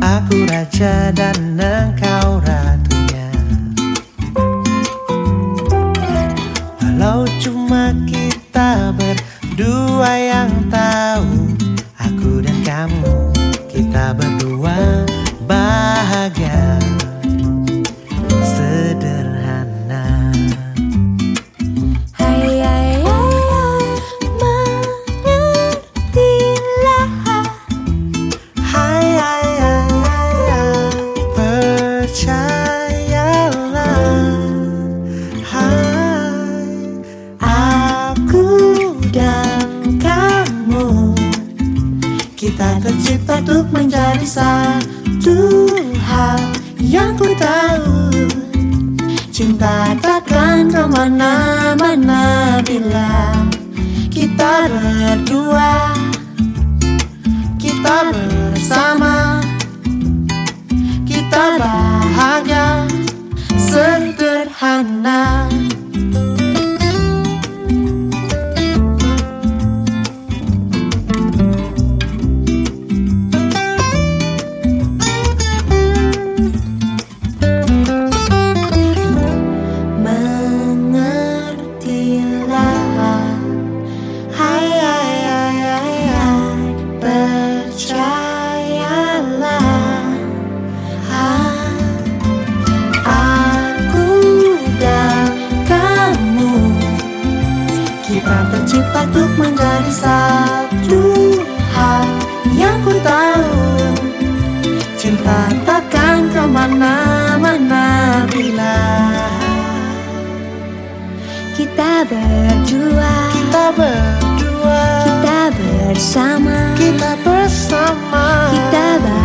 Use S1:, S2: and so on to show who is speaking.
S1: Aku raja dan engkau ratunya. Walau cuma kita berdua yang tahu, aku dan kamu, kita berdua bahagia. Sederhana.
S2: Hai, hai, hai, hai, mengertilah.
S1: Hai, hai, hai, hai, hai, percayalah. Hai,
S2: Aku dan kamu,
S1: kita
S2: tercipta untuk menjadi satu hal yang ku tahu. Cinta takkan kemana-mana bila kita berdua, kita bersama, kita bahagia sederhana. Kita tercipta untuk menjadi satu hal yang ku tahu. Cinta takkan kemana-mana bila kita berdua,
S1: kita berdua,
S2: kita bersama,
S1: kita bersama,
S2: kita